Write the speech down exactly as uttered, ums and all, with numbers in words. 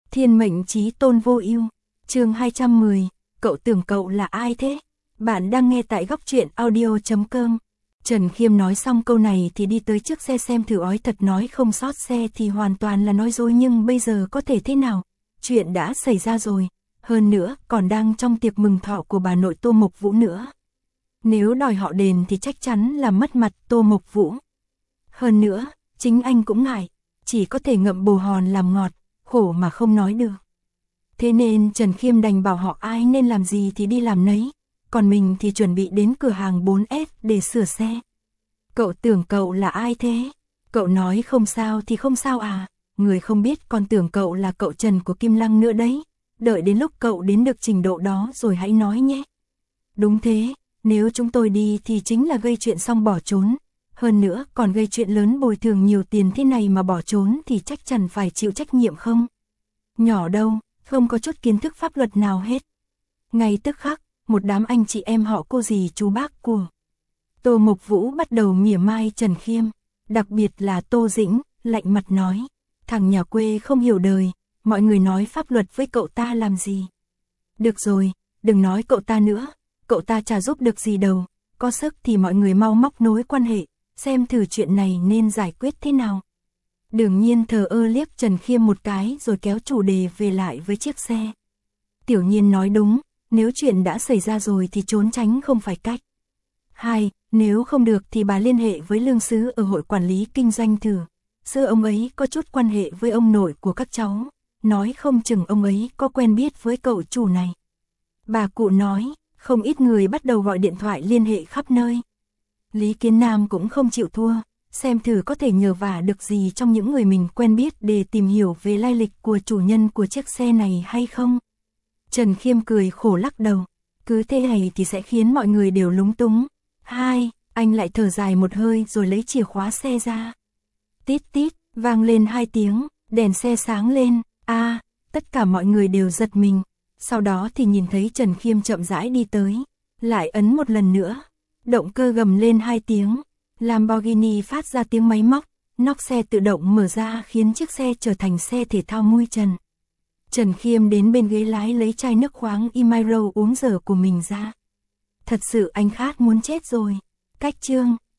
Thiên mệnh chí tôn vô ưu, chương hai trăm mười, cậu tưởng cậu là ai thế? Bạn đang nghe tại góc truyện audio chấm com. Trần Khiêm nói xong câu này thì đi tới trước xe xem thử ói thật, nói không sót xe thì hoàn toàn là nói dối, nhưng bây giờ có thể thế nào? Chuyện đã xảy ra rồi, hơn nữa còn đang trong tiệc mừng thọ của bà nội Tô Mộc Vũ nữa. Nếu đòi họ đền thì chắc chắn là mất mặt Tô Mộc Vũ. Hơn nữa, chính anh cũng ngại, chỉ có thể ngậm bồ hòn làm ngọt, khổ mà không nói được. Thế nên Trần Khiêm đành bảo họ ai nên làm gì thì đi làm nấy, còn mình thì chuẩn bị đến cửa hàng bốn S để sửa xe. Cậu tưởng cậu là ai thế? Cậu nói không sao thì không sao à, người không biết còn tưởng cậu là cậu Trần của Kim Lăng nữa đấy. Đợi đến lúc cậu đến được trình độ đó rồi hãy nói nhé. Đúng thế, nếu chúng tôi đi thì chính là gây chuyện xong bỏ trốn. Hơn nữa còn gây chuyện lớn, bồi thường nhiều tiền thế này mà bỏ trốn thì chắc chắn phải chịu trách nhiệm không? Nhỏ đâu, không có chút kiến thức pháp luật nào hết. Ngay tức khắc, một đám anh chị em họ cô dì chú bác của Tô Mộc Vũ bắt đầu mỉa mai Trần Khiêm, đặc biệt là Tô Dĩnh, lạnh mặt nói, thằng nhà quê không hiểu đời, mọi người nói pháp luật với cậu ta làm gì. Được rồi, đừng nói cậu ta nữa, cậu ta chả giúp được gì đâu, có sức thì mọi người mau móc nối quan hệ, xem thử chuyện này nên giải quyết thế nào. Đương nhiên thờ ơ liếc Trần Khiêm một cái rồi kéo chủ đề về lại với chiếc xe. Tiểu Nhiên nói đúng, nếu chuyện đã xảy ra rồi thì trốn tránh không phải cách. Hai, nếu không được thì bà liên hệ với lương sứ ở hội quản lý kinh doanh thử. Xưa ông ấy có chút quan hệ với ông nội của các cháu, nói không chừng ông ấy có quen biết với cậu chủ này. Bà cụ nói, không ít người bắt đầu gọi điện thoại liên hệ khắp nơi. Lý Kiến Nam cũng không chịu thua, xem thử có thể nhờ vả được gì trong những người mình quen biết để tìm hiểu về lai lịch của chủ nhân của chiếc xe này hay không. Trần Khiêm cười khổ lắc đầu, cứ thế này thì sẽ khiến mọi người đều lúng túng. Hai, anh lại thở dài một hơi rồi lấy chìa khóa xe ra. Tít tít, vang lên hai tiếng, đèn xe sáng lên, a, à, tất cả mọi người đều giật mình. Sau đó thì nhìn thấy Trần Khiêm chậm rãi đi tới, lại ấn một lần nữa. Động cơ gầm lên hai tiếng, Lamborghini phát ra tiếng máy móc, nóc xe tự động mở ra khiến chiếc xe trở thành xe thể thao mui trần. Trần Khiêm đến bên ghế lái lấy chai nước khoáng Imiro uống dở của mình ra. Thật sự anh khát muốn chết rồi. Cách chương